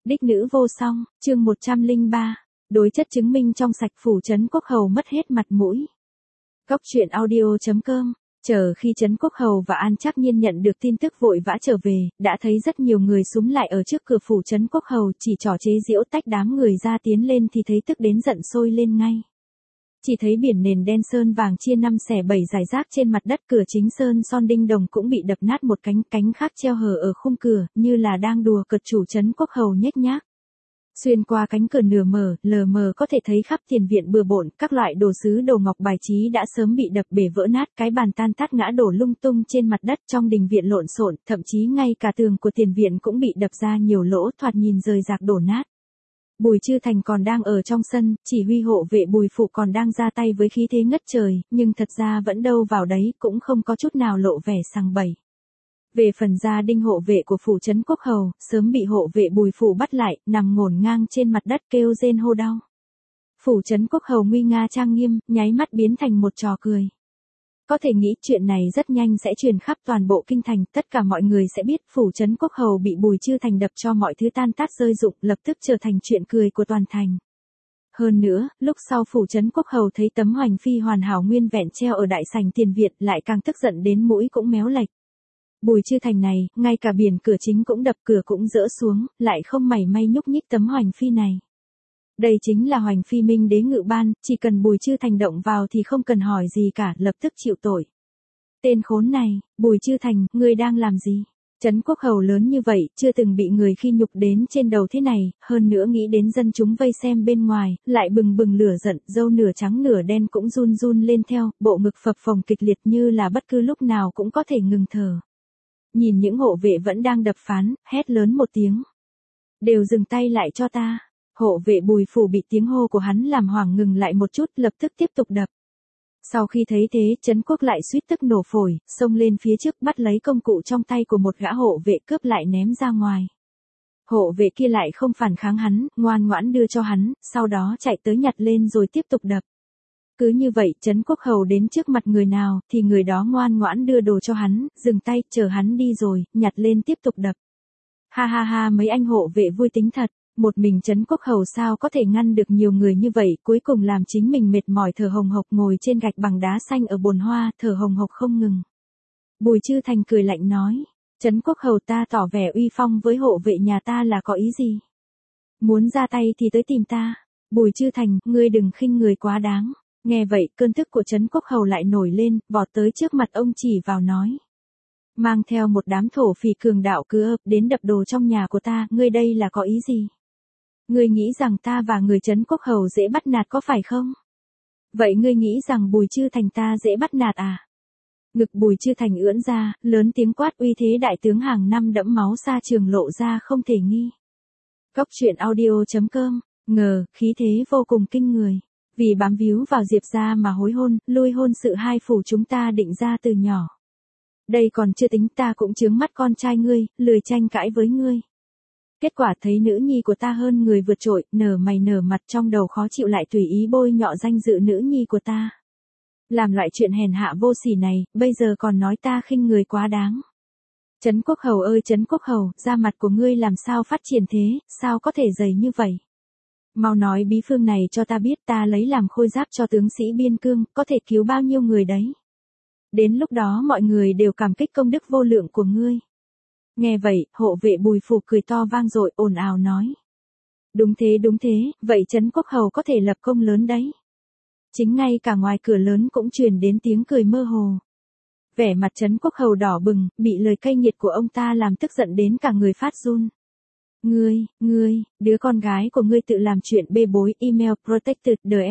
Đích nữ vô song, chương 103. Đối chất chứng minh trong sạch phủ Trấn Quốc Hầu mất hết mặt mũi. Góc truyện audio.com. Chờ khi Trấn Quốc Hầu và An Trác Nhiên nhận được tin tức vội vã trở về, đã thấy rất nhiều người xúm lại ở trước cửa phủ Trấn Quốc Hầu, chỉ trỏ chế giễu tách đám người ra tiến lên thì thấy tức đến giận sôi lên ngay. Chỉ thấy biển nền đen sơn vàng chia 5/7 rải rác trên mặt đất, cửa chính sơn son đinh đồng cũng bị đập nát một cánh khác treo hở ở khung cửa, như là đang đùa cợt chủ Trấn Quốc Hầu nhếch nhác. Xuyên qua cánh cửa nửa mở, lờ mờ có thể thấy khắp tiền viện bừa bộn, các loại đồ sứ đồ ngọc bài trí đã sớm bị đập bể vỡ nát, cái bàn tan tát ngã đổ lung tung trên mặt đất, trong đình viện lộn xộn, thậm chí ngay cả tường của tiền viện cũng bị đập ra nhiều lỗ, thoạt nhìn rời rạc đổ nát. Bùi Chư Thành còn đang ở trong sân, chỉ huy hộ vệ Bùi Phụ còn đang ra tay với khí thế ngất trời, nhưng thật ra vẫn đâu vào đấy, cũng không có chút nào lộ vẻ sằng bậy. Về phần gia đinh hộ vệ của phủ Trấn Quốc Hầu, sớm bị hộ vệ Bùi Phụ bắt lại, nằm ngổn ngang trên mặt đất kêu rên hô đau. Phủ Trấn Quốc Hầu nguy nga trang nghiêm, nháy mắt biến thành một trò cười. Có thể nghĩ chuyện này rất nhanh sẽ truyền khắp toàn bộ kinh thành, tất cả mọi người sẽ biết phủ Trấn Quốc Hầu bị Bùi Chư Thành đập cho mọi thứ tan tác rơi rụng, lập tức trở thành chuyện cười của toàn thành. Hơn nữa, lúc sau phủ Trấn Quốc Hầu thấy tấm hoành phi hoàn hảo nguyên vẹn treo ở đại sảnh tiền viện, lại càng tức giận đến mũi cũng méo lệch. Bùi Chư Thành này, ngay cả biển cửa chính cũng đập, cửa cũng dỡ xuống, lại không mảy may nhúc nhích tấm hoành phi này. Đây chính là hoành phi Minh đế ngự ban, chỉ cần Bùi Chư Thành động vào thì không cần hỏi gì cả, lập tức chịu tội. Tên khốn này, Bùi Chư Thành, ngươi đang làm gì? Trấn Quốc Hầu lớn như vậy, chưa từng bị người khi nhục đến trên đầu thế này, hơn nữa nghĩ đến dân chúng vây xem bên ngoài, lại bừng bừng lửa giận, râu nửa trắng nửa đen cũng run run lên theo, bộ ngực phập phồng kịch liệt như là bất cứ lúc nào cũng có thể ngừng thở. Nhìn những hộ vệ vẫn đang đập phán, hét lớn một tiếng. Đều dừng tay lại cho ta. Hộ vệ Bùi Phủ bị tiếng hô của hắn làm hoảng ngừng lại một chút, lập tức tiếp tục đập. Sau khi thấy thế, Trấn Quốc lại suýt tức nổ phổi, xông lên phía trước bắt lấy công cụ trong tay của một gã hộ vệ cướp lại ném ra ngoài. Hộ vệ kia lại không phản kháng hắn, ngoan ngoãn đưa cho hắn, sau đó chạy tới nhặt lên rồi tiếp tục đập. Cứ như vậy, Trấn Quốc Hầu đến trước mặt người nào, thì người đó ngoan ngoãn đưa đồ cho hắn, dừng tay, chờ hắn đi rồi, nhặt lên tiếp tục đập. Ha ha ha, mấy anh hộ vệ vui tính thật, một mình Trấn Quốc Hầu sao có thể ngăn được nhiều người như vậy, cuối cùng làm chính mình mệt mỏi thở hồng hộc ngồi trên gạch bằng đá xanh ở bồn hoa, thở hồng hộc không ngừng. Bùi Chư Thành cười lạnh nói, Trấn Quốc Hầu ta tỏ vẻ uy phong với hộ vệ nhà ta là có ý gì? Muốn ra tay thì tới tìm ta. Bùi Chư Thành, ngươi đừng khinh người quá đáng. Nghe vậy, cơn tức của Trấn Quốc Hầu lại nổi lên, vọt tới trước mặt ông chỉ vào nói. Mang theo một đám thổ phỉ cường đạo cứ ập đến đập đồ trong nhà của ta, ngươi đây là có ý gì? Ngươi nghĩ rằng ta và người Trấn Quốc Hầu dễ bắt nạt có phải không? Vậy ngươi nghĩ rằng Bùi Chư Thành ta dễ bắt nạt à? Ngực Bùi Chư Thành ưỡn ra, lớn tiếng quát, uy thế đại tướng hàng năm đẫm máu xa trường lộ ra không thể nghi. Góc truyện audio.com. Ngờ, khí thế vô cùng kinh người. Vì bám víu vào Diệp gia mà hối hôn, lui hôn sự hai phủ chúng ta định ra từ nhỏ. Đây còn chưa tính, ta cũng chướng mắt con trai ngươi, lười tranh cãi với ngươi. Kết quả thấy nữ nhi của ta hơn người vượt trội, nở mày nở mặt, trong đầu khó chịu lại tùy ý bôi nhọ danh dự nữ nhi của ta. Làm loại chuyện hèn hạ vô sỉ này, bây giờ còn nói ta khinh người quá đáng. Trấn Quốc Hầu ơi Trấn Quốc Hầu, da mặt của ngươi làm sao phát triển thế, sao có thể dày như vậy? Mau nói bí phương này cho ta biết, ta lấy làm khôi giáp cho tướng sĩ biên cương, có thể cứu bao nhiêu người đấy. Đến lúc đó mọi người đều cảm kích công đức vô lượng của ngươi. Nghe vậy, hộ vệ Bùi Phủ cười to vang dội, ồn ào nói. Đúng thế, vậy Trấn Quốc Hầu có thể lập công lớn đấy. Chính ngay cả ngoài cửa lớn cũng truyền đến tiếng cười mơ hồ. Vẻ mặt Trấn Quốc Hầu đỏ bừng, bị lời cay nghiệt của ông ta làm tức giận đến cả người phát run. Ngươi, đứa con gái của ngươi tự làm chuyện bê bối, email protected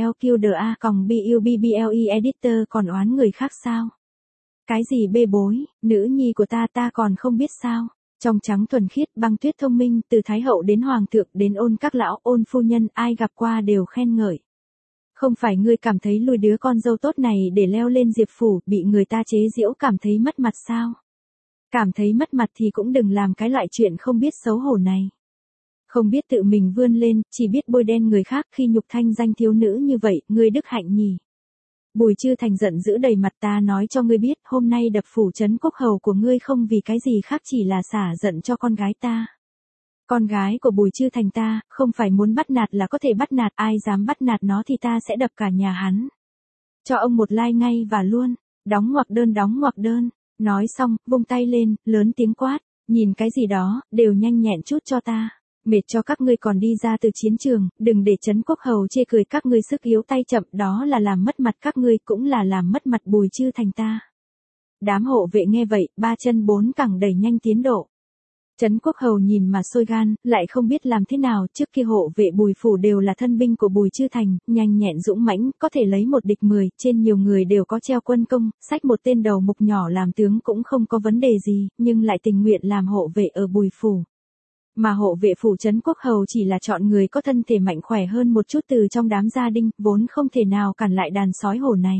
DLQDA.BUBBLE editor còn oán người khác sao? Cái gì bê bối, nữ nhi của ta còn không biết sao? Trong trắng thuần khiết, băng tuyết thông minh, từ Thái Hậu đến Hoàng thượng đến Ôn các lão, Ôn phu nhân, ai gặp qua đều khen ngợi. Không phải ngươi cảm thấy lùi đứa con dâu tốt này để leo lên Diệp phủ, bị người ta chế giễu cảm thấy mất mặt sao? Cảm thấy mất mặt thì cũng đừng làm cái loại chuyện không biết xấu hổ này. Không biết tự mình vươn lên, chỉ biết bôi đen người khác khi nhục thanh danh thiếu nữ như vậy, ngươi đức hạnh nhỉ. Bùi Chư Thành giận dữ đầy mặt, ta nói cho ngươi biết, hôm nay đập phủ Trấn Quốc Hầu của ngươi không vì cái gì khác chỉ là xả giận cho con gái ta. Con gái của Bùi Chư Thành ta, không phải muốn bắt nạt là có thể bắt nạt, ai dám bắt nạt nó thì ta sẽ đập cả nhà hắn. Cho ông một like ngay và luôn, đóng ngoặc đơn. Nói xong, vung tay lên, lớn tiếng quát, nhìn cái gì đó, đều nhanh nhẹn chút cho ta. Mệt cho các ngươi còn đi ra từ chiến trường, đừng để Trấn Quốc Hầu chê cười các ngươi sức yếu tay chậm, đó là làm mất mặt các ngươi, cũng là làm mất mặt Bùi Chư Thành ta. Đám hộ vệ nghe vậy, ba chân bốn cẳng đẩy nhanh tiến độ. Trấn Quốc Hầu nhìn mà sôi gan, lại không biết làm thế nào, trước kia hộ vệ Bùi phủ đều là thân binh của Bùi Chư Thành, nhanh nhẹn dũng mãnh, có thể lấy một địch 10, trên nhiều người đều có treo quân công, xách một tên đầu mục nhỏ làm tướng cũng không có vấn đề gì, nhưng lại tình nguyện làm hộ vệ ở Bùi phủ. Mà hộ vệ phủ Trấn Quốc Hầu chỉ là chọn người có thân thể mạnh khỏe hơn một chút từ trong đám gia đình, vốn không thể nào cản lại đàn sói hổ này.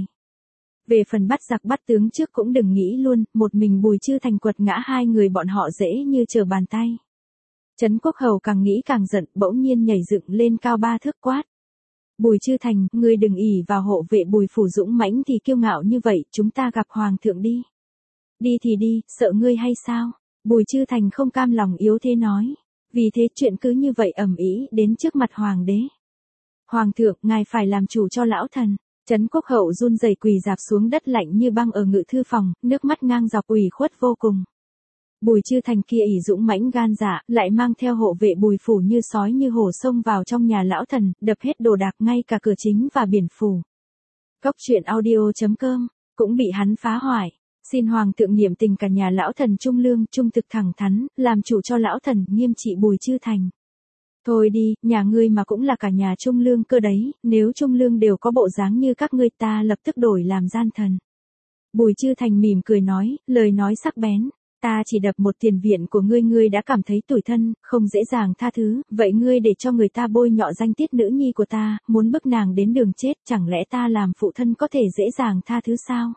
Về phần bắt giặc bắt tướng trước cũng đừng nghĩ luôn, một mình Bùi Chư Thành quật ngã hai người bọn họ dễ như trở bàn tay. Trấn Quốc Hầu càng nghĩ càng giận, bỗng nhiên nhảy dựng lên cao 3 thước quát. Bùi Chư Thành, ngươi đừng ỷ vào hộ vệ Bùi phủ dũng mãnh thì kiêu ngạo như vậy, chúng ta gặp hoàng thượng đi. Đi thì đi, sợ ngươi hay sao? Bùi Chư Thành không cam lòng yếu thế nói. Vì thế chuyện cứ như vậy ầm ĩ đến trước mặt hoàng đế. Hoàng thượng, ngài phải làm chủ cho lão thần. Trấn Quốc Hậu run rẩy quỳ rạp xuống đất lạnh như băng ở ngự thư phòng, nước mắt ngang dọc ủy khuất vô cùng. Bùi Chư Thành kia ỷ dũng mãnh gan dạ, lại mang theo hộ vệ Bùi phủ như sói như hổ xông vào trong nhà lão thần, đập hết đồ đạc ngay cả cửa chính và biển phủ. Cốc truyện audio.com cũng bị hắn phá hoại. Xin hoàng thượng niệm tình cả nhà lão thần trung lương, trung thực thẳng thắn, làm chủ cho lão thần, nghiêm trị Bùi Chư Thành. Thôi đi, nhà ngươi mà cũng là cả nhà trung lương cơ đấy, nếu trung lương đều có bộ dáng như các ngươi ta lập tức đổi làm gian thần. Bùi Chư Thành mỉm cười nói, lời nói sắc bén, ta chỉ đập một tiền viện của ngươi đã cảm thấy tủi thân, không dễ dàng tha thứ, vậy ngươi để cho người ta bôi nhọ danh tiết nữ nhi của ta, muốn bức nàng đến đường chết, chẳng lẽ ta làm phụ thân có thể dễ dàng tha thứ sao?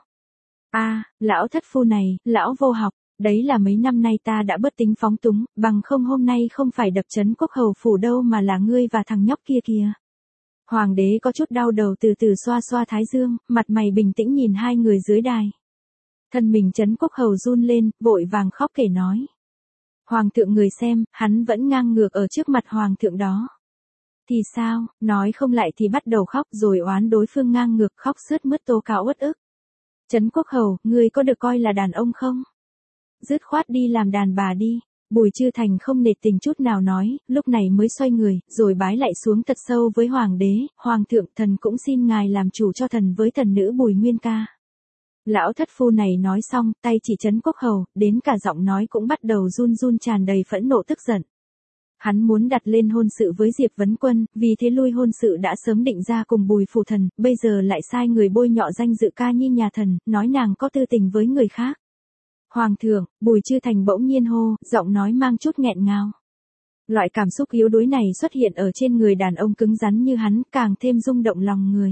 Lão thất phu này, lão vô học. Đấy là mấy năm nay ta đã bớt tính phóng túng, bằng không hôm nay không phải đập Trấn Quốc Hầu phủ đâu mà là ngươi và thằng nhóc kia kìa. Hoàng đế có chút đau đầu từ từ xoa xoa thái dương, mặt mày bình tĩnh nhìn hai người dưới đài. Thân mình Trấn Quốc Hầu run lên, vội vàng khóc kể nói. Hoàng thượng người xem, hắn vẫn ngang ngược ở trước mặt hoàng thượng đó. Thì sao, nói không lại thì bắt đầu khóc rồi oán đối phương ngang ngược khóc sướt mướt tố cáo uất ức. Trấn Quốc Hầu, ngươi có được coi là đàn ông không? Dứt khoát đi làm đàn bà đi. Bùi Chư Thành không nể tình chút nào nói, lúc này mới xoay người, rồi bái lại xuống thật sâu với hoàng đế, hoàng thượng thần cũng xin ngài làm chủ cho thần với thần nữ Bùi Nguyên Ca. Lão thất phu này nói xong, tay chỉ Trấn Quốc Hầu, đến cả giọng nói cũng bắt đầu run run tràn đầy phẫn nộ tức giận. Hắn muốn đặt lên hôn sự với Diệp Vấn Quân, vì thế lui hôn sự đã sớm định ra cùng Bùi phủ thần, bây giờ lại sai người bôi nhọ danh dự Ca Nhi nhà thần, nói nàng có tư tình với người khác. Hoàng thượng, Bùi Chư Thành bỗng nhiên hô, giọng nói mang chút nghẹn ngào. Loại cảm xúc yếu đuối này xuất hiện ở trên người đàn ông cứng rắn như hắn, càng thêm rung động lòng người.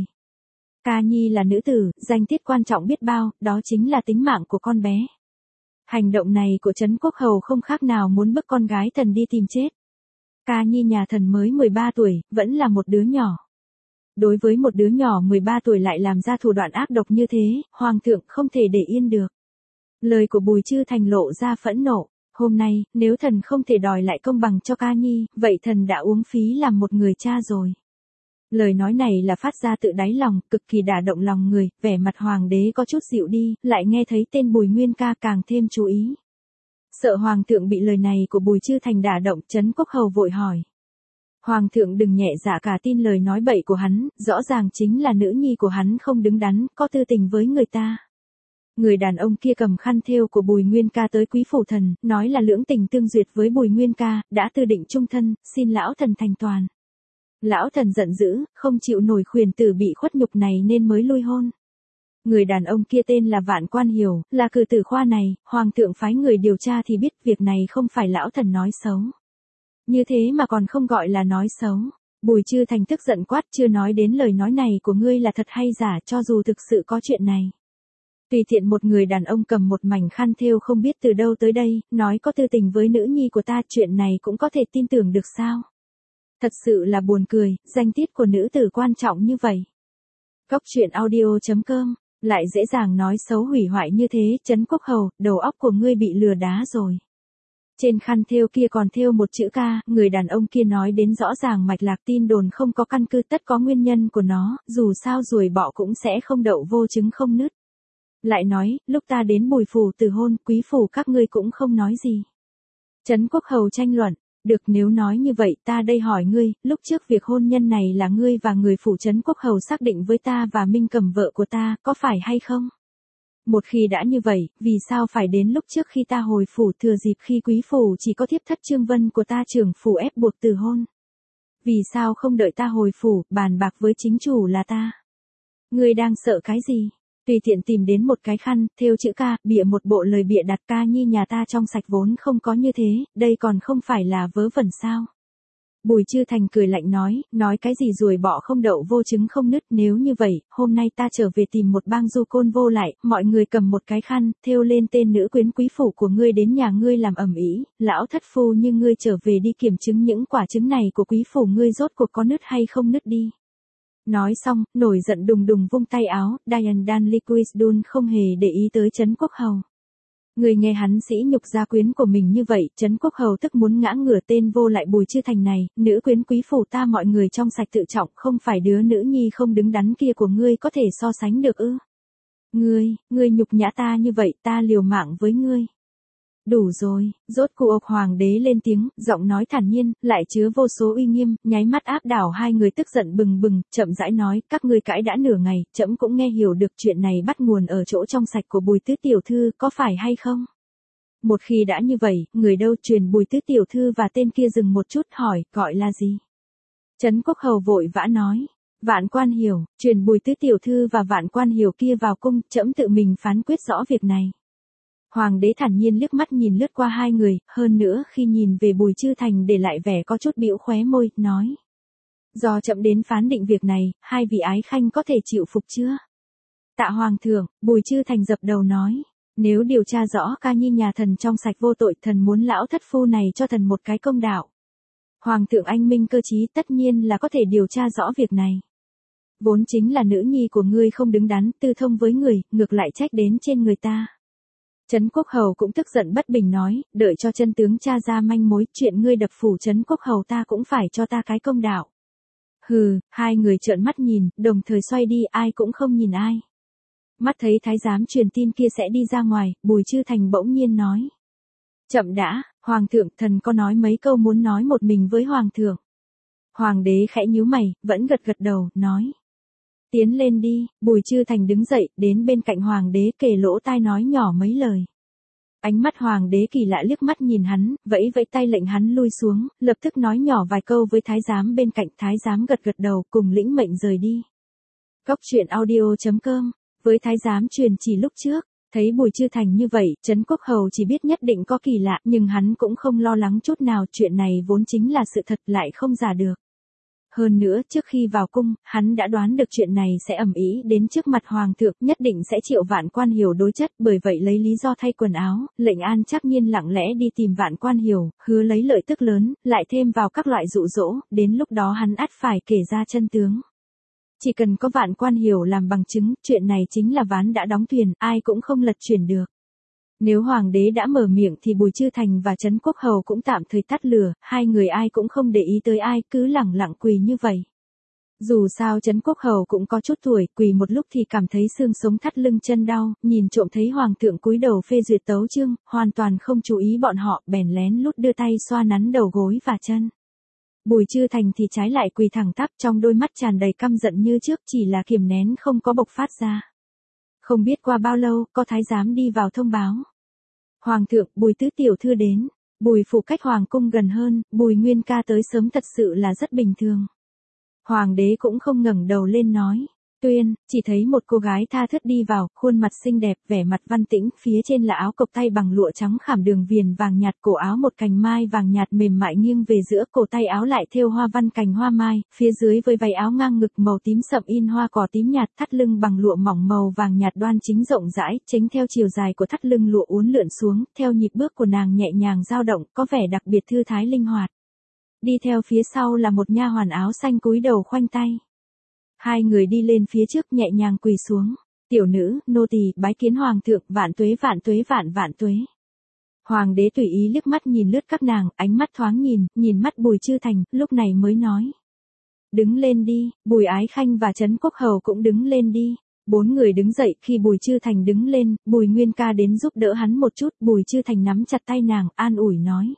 Ca Nhi là nữ tử, danh tiết quan trọng biết bao, đó chính là tính mạng của con bé. Hành động này của Trấn Quốc Hầu không khác nào muốn bức con gái thần đi tìm chết. Ca Nhi nhà thần mới 13 tuổi, vẫn là một đứa nhỏ. Đối với một đứa nhỏ 13 tuổi lại làm ra thủ đoạn ác độc như thế, hoàng thượng không thể để yên được. Lời của Bùi Chư Thành lộ ra phẫn nộ, hôm nay, nếu thần không thể đòi lại công bằng cho Ca Nhi, vậy thần đã uống phí làm một người cha rồi. Lời nói này là phát ra tự đáy lòng, cực kỳ đả động lòng người, vẻ mặt hoàng đế có chút dịu đi, lại nghe thấy tên Bùi Nguyên Ca càng thêm chú ý. Sợ hoàng thượng bị lời này của Bùi Chư Thành đả động, Trấn Quốc Hầu vội hỏi. Hoàng thượng đừng nhẹ dạ cả tin lời nói bậy của hắn, rõ ràng chính là nữ nhi của hắn không đứng đắn, có tư tình với người ta. Người đàn ông kia cầm khăn thêu của Bùi Nguyên Ca tới quý phủ thần, nói là lưỡng tình tương duyệt với Bùi Nguyên Ca, đã tư định chung thân, xin lão thần thành toàn. Lão thần giận dữ, không chịu nổi khuyển tử bị khuất nhục này nên mới lui hôn. Người đàn ông kia tên là Vạn Quan Hiểu, là cử tử khoa này, hoàng thượng phái người điều tra thì biết việc này không phải lão thần nói xấu. Như thế mà còn không gọi là nói xấu. Bùi Chư Thành tức giận quát, chưa nói đến lời nói này của ngươi là thật hay giả, cho dù thực sự có chuyện này. Tùy tiện một người đàn ông cầm một mảnh khăn thêu không biết từ đâu tới đây, nói có tư tình với nữ nhi của ta, chuyện này cũng có thể tin tưởng được sao? Thật sự là buồn cười, danh tiết của nữ tử quan trọng như vậy. Cốc truyện audio.com, lại dễ dàng nói xấu hủy hoại như thế, Trấn Quốc Hầu, đầu óc của ngươi bị lừa đá rồi. Trên khăn thêu kia còn thêu một chữ ca, người đàn ông kia nói đến rõ ràng mạch lạc tin đồn không có căn cứ, tất có nguyên nhân của nó, dù sao ruồi bọ cũng sẽ không đậu vô trứng không nứt. Lại nói, lúc ta đến Bùi phủ từ hôn, quý phủ các ngươi cũng không nói gì. Trấn Quốc Hầu tranh luận, được, nếu nói như vậy ta đây hỏi ngươi, lúc trước việc hôn nhân này là ngươi và người phủ Trấn Quốc Hầu xác định với ta và Minh Cầm vợ của ta, có phải hay không? Một khi đã như vậy, vì sao phải đến lúc trước khi ta hồi phủ thừa dịp khi quý phủ chỉ có thiếp thất Trương Vân của ta trưởng phủ ép buộc từ hôn? Vì sao không đợi ta hồi phủ, bàn bạc với chính chủ là ta? Ngươi đang sợ cái gì? Tùy tiện tìm đến một cái khăn, thêu chữ ca, bịa một bộ lời bịa đặt ca nhi nhà ta trong sạch vốn không có như thế, đây còn không phải là vớ vẩn sao? Bùi Chư Thành cười lạnh nói cái gì ruồi bọ không đậu vô trứng không nứt, nếu như vậy, hôm nay ta trở về tìm một bang du côn vô lại, mọi người cầm một cái khăn, thêu lên tên nữ quyến quý phủ của ngươi đến nhà ngươi làm ầm ĩ, lão thất phu như ngươi trở về đi kiểm chứng những quả trứng này của quý phủ ngươi rốt cuộc có nứt hay không nứt đi. Nói xong, nổi giận đùng đùng vung tay áo, Diane Danliquisdun không hề để ý tới Trấn Quốc Hầu. Người nghe hắn sỉ nhục gia quyến của mình như vậy, Trấn Quốc Hầu tức muốn ngã ngửa tên vô lại Bùi Chư Thành này, nữ quyến quý phủ ta mọi người trong sạch tự trọng, không phải đứa nữ nhi không đứng đắn kia của ngươi có thể so sánh được ư? Ngươi nhục nhã ta như vậy, ta liều mạng với ngươi. Đủ rồi, rốt cuộc hoàng đế lên tiếng, giọng nói thản nhiên, lại chứa vô số uy nghiêm, nháy mắt áp đảo hai người tức giận bừng bừng, chậm rãi nói, các ngươi cãi đã nửa ngày, trẫm cũng nghe hiểu được chuyện này bắt nguồn ở chỗ trong sạch của Bùi Tứ tiểu thư, có phải hay không? Một khi đã như vậy, người đâu truyền Bùi Tứ tiểu thư và tên kia dừng một chút hỏi, gọi là gì? Trấn Quốc Hầu vội vã nói. Vạn Quan Hiểu, truyền Bùi Tứ tiểu thư và Vạn Quan Hiểu kia vào cung, trẫm tự mình phán quyết rõ việc này. Hoàng đế thản nhiên liếc mắt nhìn lướt qua hai người, hơn nữa khi nhìn về Bùi Chư Thành để lại vẻ có chút bĩu khóe môi, nói. Do chậm đến phán định việc này, hai vị ái khanh có thể chịu phục chưa? Tạ Hoàng thượng, Bùi Chư Thành dập đầu nói. Nếu điều tra rõ ca nhi nhà thần trong sạch vô tội, thần muốn lão thất phu này cho thần một cái công đạo. Hoàng thượng anh minh cơ trí, tất nhiên là có thể điều tra rõ việc này. Vốn chính là nữ nhi của ngươi không đứng đắn, tư thông với người, ngược lại trách đến trên người ta. Trấn Quốc Hầu cũng tức giận bất bình nói, đợi cho chân tướng tra ra manh mối, chuyện ngươi đập phủ Trấn Quốc Hầu ta cũng phải cho ta cái công đạo. Hừ, hai người trợn mắt nhìn, đồng thời xoay đi, ai cũng không nhìn ai. Mắt thấy thái giám truyền tin kia sẽ đi ra ngoài, Bùi Chư Thành bỗng nhiên nói. Chậm đã, Hoàng thượng, thần có nói mấy câu muốn nói một mình với Hoàng thượng. Hoàng đế khẽ nhíu mày, vẫn gật gật đầu, nói. Tiến lên đi, Bùi Chư Thành đứng dậy, đến bên cạnh Hoàng đế kề lỗ tai nói nhỏ mấy lời. Ánh mắt Hoàng đế kỳ lạ liếc mắt nhìn hắn, vẫy vẫy tay lệnh hắn lui xuống, lập tức nói nhỏ vài câu với thái giám bên cạnh, thái giám gật gật đầu, cùng lĩnh mệnh rời đi. Góc truyện audio.com, với thái giám truyền chỉ lúc trước, thấy Bùi Chư Thành như vậy, Trấn Quốc Hầu chỉ biết nhất định có kỳ lạ, nhưng hắn cũng không lo lắng chút nào, chuyện này vốn chính là sự thật lại không giả được. Hơn nữa, trước khi vào cung, hắn đã đoán được chuyện này sẽ ầm ĩ đến trước mặt Hoàng thượng, nhất định sẽ triệu Vạn Quan Hiểu đối chất, bởi vậy lấy lý do thay quần áo, lệnh An Trác Nhiên lặng lẽ đi tìm Vạn Quan Hiểu, hứa lấy lợi tức lớn, lại thêm vào các loại dụ dỗ, đến lúc đó hắn ắt phải kể ra chân tướng. Chỉ cần có Vạn Quan Hiểu làm bằng chứng, chuyện này chính là ván đã đóng thuyền, ai cũng không lật chuyển được. Nếu Hoàng đế đã mở miệng thì Bùi Chư Thành và Trấn Quốc Hầu cũng tạm thời tắt lửa, hai người ai cũng không để ý tới ai, cứ lẳng lặng quỳ như vậy. Dù sao Trấn Quốc Hầu cũng có chút tuổi, quỳ một lúc thì cảm thấy xương sống thắt lưng chân đau, nhìn trộm thấy Hoàng thượng cúi đầu phê duyệt tấu chương, hoàn toàn không chú ý bọn họ, bèn lén lút đưa tay xoa nắn đầu gối và chân. Bùi Chư Thành thì trái lại quỳ thẳng tắp, trong đôi mắt tràn đầy căm giận như trước, chỉ là kiềm nén không có bộc phát ra. Không biết qua bao lâu, có thái giám đi vào thông báo. Hoàng thượng, Bùi Tứ tiểu thư đến. Bùi phủ cách Hoàng cung gần hơn, Bùi Nguyên ca tới sớm thật sự là rất bình thường. Hoàng đế cũng không ngẩng đầu lên nói. Tuyên, chỉ thấy một cô gái tha thướt đi vào, khuôn mặt xinh đẹp, vẻ mặt văn tĩnh, phía trên là áo cộc tay bằng lụa trắng khảm đường viền vàng nhạt, cổ áo một cành mai vàng nhạt mềm mại nghiêng về giữa, cổ tay áo lại thêu hoa văn cành hoa mai, phía dưới với váy áo ngang ngực màu tím sậm in hoa cỏ tím nhạt, thắt lưng bằng lụa mỏng màu vàng nhạt đoan chính rộng rãi, chính theo chiều dài của thắt lưng lụa uốn lượn xuống, theo nhịp bước của nàng nhẹ nhàng dao động, có vẻ đặc biệt thư thái linh hoạt. Đi theo phía sau là một nha hoàn áo xanh cúi đầu khoanh tay. Hai người đi lên phía trước nhẹ nhàng quỳ xuống. Tiểu nữ, nô tỳ bái kiến Hoàng thượng, vạn tuế vạn tuế vạn vạn tuế. Hoàng đế tùy ý liếc mắt nhìn lướt các nàng, ánh mắt thoáng nhìn mắt Bùi Chư Thành, lúc này mới nói. Đứng lên đi, Bùi Ái Khanh và Trấn Quốc Hầu cũng đứng lên đi. 4 người đứng dậy, khi Bùi Chư Thành đứng lên, Bùi Nguyên Ca đến giúp đỡ hắn một chút, Bùi Chư Thành nắm chặt tay nàng, an ủi nói.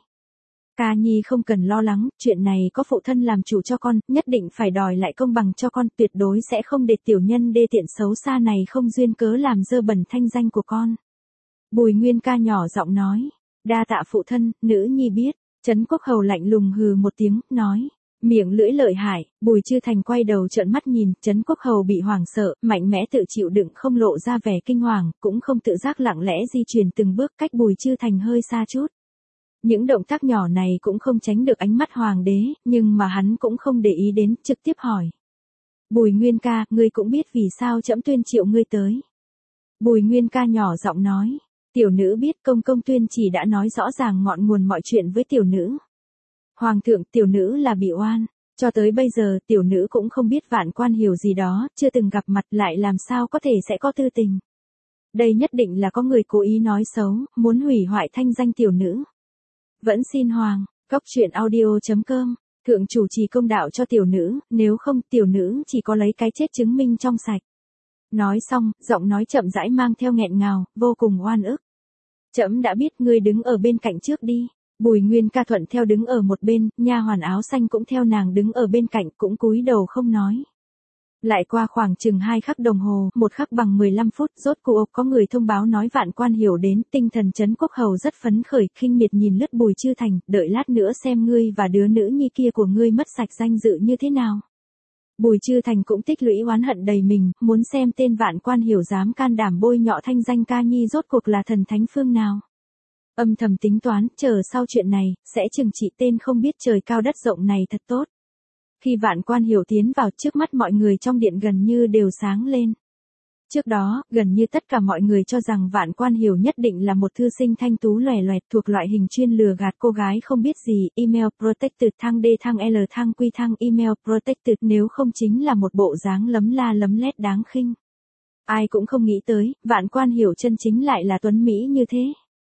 Ca nhi không cần lo lắng, chuyện này có phụ thân làm chủ cho con, nhất định phải đòi lại công bằng cho con, tuyệt đối sẽ không để tiểu nhân đê tiện xấu xa này không duyên cớ làm dơ bẩn thanh danh của con. Bùi Nguyên Ca nhỏ giọng nói, đa tạ phụ thân, nữ nhi biết. Trấn Quốc Hầu lạnh lùng hừ một tiếng, nói, miệng lưỡi lợi hại. Bùi Chư Thành quay đầu trợn mắt nhìn, Trấn Quốc Hầu bị hoảng sợ, mạnh mẽ tự chịu đựng không lộ ra vẻ kinh hoàng, cũng không tự giác lặng lẽ di chuyển từng bước cách Bùi Chư Thành hơi xa chút. Những động tác nhỏ này cũng không tránh được ánh mắt hoàng đế, nhưng mà hắn cũng không để ý đến, trực tiếp hỏi. Bùi Nguyên Ca, ngươi cũng biết vì sao trẫm tuyên triệu ngươi tới. Bùi Nguyên Ca nhỏ giọng nói, tiểu nữ biết công công tuyên chỉ đã nói rõ ràng ngọn nguồn mọi chuyện với tiểu nữ. Hoàng thượng, tiểu nữ là bị oan, cho tới bây giờ tiểu nữ cũng không biết Vạn Quan Hiểu gì đó, chưa từng gặp mặt lại làm sao có thể sẽ có tư tình. Đây nhất định là có người cố ý nói xấu, muốn hủy hoại thanh danh tiểu nữ. Vẫn xin Hoàng, Cốc Truyện Audio.com, thượng chủ trì công đạo cho tiểu nữ, nếu không tiểu nữ chỉ có lấy cái chết chứng minh trong sạch. Nói xong, giọng nói chậm rãi mang theo nghẹn ngào, vô cùng oan ức. Trẫm đã biết, ngươi đứng ở bên cạnh trước đi. Bùi Nguyên Ca thuận theo đứng ở một bên, nha hoàn áo xanh cũng theo nàng đứng ở bên cạnh, cũng cúi đầu không nói. Lại qua khoảng chừng 2 khắc đồng hồ, 1 khắc bằng 15 phút, rốt cuộc có người thông báo nói Vạn Quan Hiểu đến, tinh thần Trấn Quốc Hầu rất phấn khởi, khinh miệt nhìn lướt Bùi Chư Thành, đợi lát nữa xem ngươi và đứa nữ nhi kia của ngươi mất sạch danh dự như thế nào. Bùi Chư Thành cũng tích lũy oán hận đầy mình, muốn xem tên Vạn Quan Hiểu dám can đảm bôi nhọ thanh danh ca nhi rốt cuộc là thần thánh phương nào. Âm thầm tính toán, chờ sau chuyện này, sẽ trừng trị tên không biết trời cao đất rộng này thật tốt. Khi Vạn Quan Hiểu tiến vào, trước mắt mọi người trong điện gần như đều sáng lên. Trước đó, gần như tất cả mọi người cho rằng Vạn Quan Hiểu nhất định là một thư sinh thanh tú lòe loẹt thuộc loại hình chuyên lừa gạt cô gái không biết gì, email protected thăng D thăng L thăng Q thăng email protected, nếu không chính là một bộ dáng lấm la lấm lét đáng khinh. Ai cũng không nghĩ tới, Vạn Quan Hiểu chân chính lại là tuấn mỹ như thế.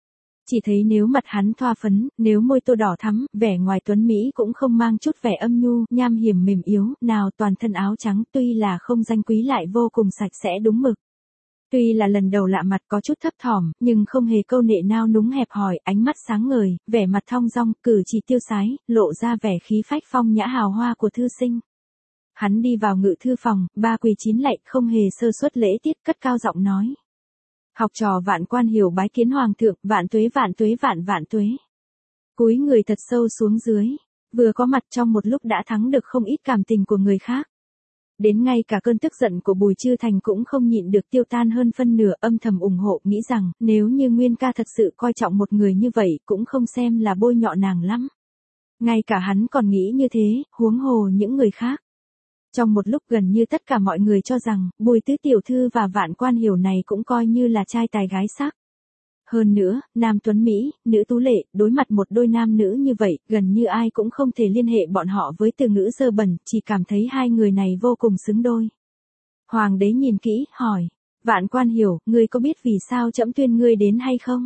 Chỉ thấy nếu mặt hắn thoa phấn, nếu môi tô đỏ thắm, vẻ ngoài tuấn mỹ cũng không mang chút vẻ âm nhu, nham hiểm mềm yếu, nào toàn thân áo trắng, tuy là không danh quý lại vô cùng sạch sẽ đúng mực. Tuy là lần đầu lạ mặt có chút thấp thỏm, nhưng không hề câu nệ nao núng hẹp hòi, ánh mắt sáng ngời, vẻ mặt thong dong, cử chỉ tiêu sái, lộ ra vẻ khí phách phong nhã hào hoa của thư sinh. Hắn đi vào ngự thư phòng, 3 quỳ 9 lạy, không hề sơ suất lễ tiết, cất cao giọng nói. Học trò Vạn Quan Hiểu bái kiến hoàng thượng, vạn tuế vạn tuế vạn vạn tuế. Cúi người thật sâu xuống dưới, vừa có mặt trong một lúc đã thắng được không ít cảm tình của người khác. Đến ngay cả cơn tức giận của Bùi Chư Thành cũng không nhịn được tiêu tan hơn phân nửa, âm thầm ủng hộ, nghĩ rằng nếu như Nguyên Ca thật sự coi trọng một người như vậy cũng không xem là bôi nhọ nàng lắm. Ngay cả hắn còn nghĩ như thế, huống hồ những người khác. Trong một lúc gần như tất cả mọi người cho rằng, Bùi Tứ Tiểu Thư và Vạn Quan Hiểu này cũng coi như là trai tài gái sắc. Hơn nữa, nam tuấn Mỹ, nữ tú lệ, đối mặt một đôi nam nữ như vậy, gần như ai cũng không thể liên hệ bọn họ với từ ngữ dơ bẩn, chỉ cảm thấy hai người này vô cùng xứng đôi. Hoàng đế nhìn kỹ, hỏi, Vạn Quan Hiểu, ngươi có biết vì sao trẫm tuyên ngươi đến hay không?